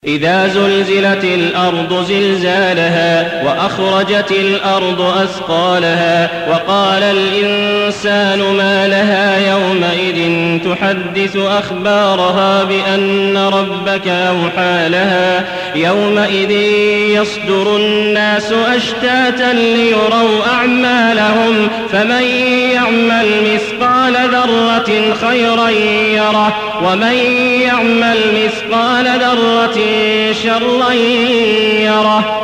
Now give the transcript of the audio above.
إذا زلزلت الأرض زلزالها وأخرجت الأرض أثقالها وقال الإنسان ما لها يومئذ تحدث أخبارها بأن ربك أوحى لها يومئذ يصدر الناس أشتاتا ليروا أعمالهم فمن يعمل مثقال ذرة خيرا يره ومن يعمل مثقال ذرة شرا يره.